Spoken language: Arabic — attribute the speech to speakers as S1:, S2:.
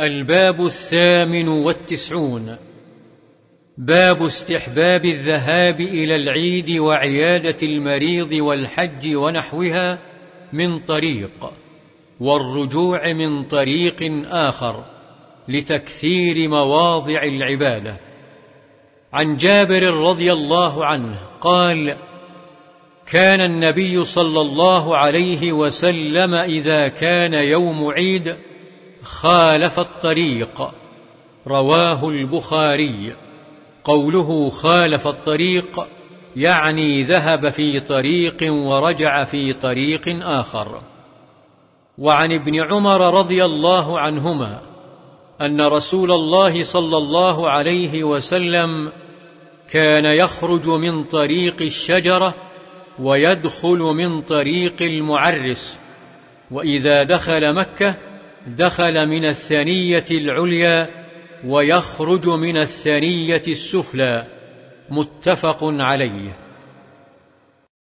S1: الباب 98. باب استحباب الذهاب إلى العيد وعيادة المريض والحج ونحوها من طريق، والرجوع من طريق آخر، لتكثير مواضع العبادة. عن جابر رضي الله عنه قال: كان النبي صلى الله عليه وسلم إذا كان يوم عيد خالف الطريق. رواه البخاري. قوله خالف الطريق يعني ذهب في طريق ورجع في طريق آخر. وعن ابن عمر رضي الله عنهما أن رسول الله صلى الله عليه وسلم كان يخرج من طريق الشجرة ويدخل من طريق المعرس، وإذا دخل مكة دخل من الثنية العليا ويخرج من الثنية السفلى. متفق عليه.